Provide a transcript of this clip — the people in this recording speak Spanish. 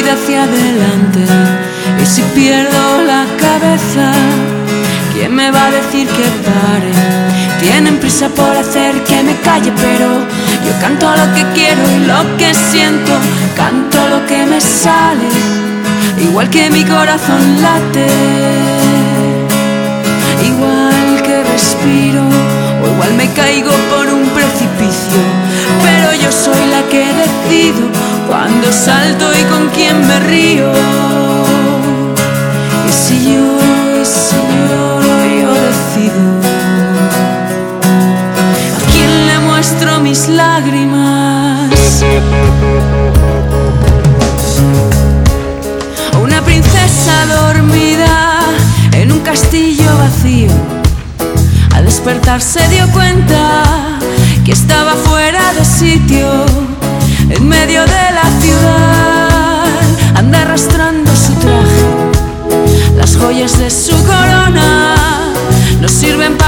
voy hacia adelante. Y si pierdo la cabeza, ¿quién me va a decir que pare? Tienen prisa por hacer que me calle, pero yo canto lo que quiero y lo que siento, canto lo que me sale, igual que mi corazón late, igual que respiro, o igual me caigo por un precipicio, pero yo soy la que decido cuando salto y con quién me río. Y si lloro, yo decido a quién le muestro mis lágrimas. Una princesa dormida en un castillo vacío, al despertar se dio cuenta que estaba fuera de sitio, en medio de la ciudad. Anda arrastrando su traje, las joyas de su corona no sirven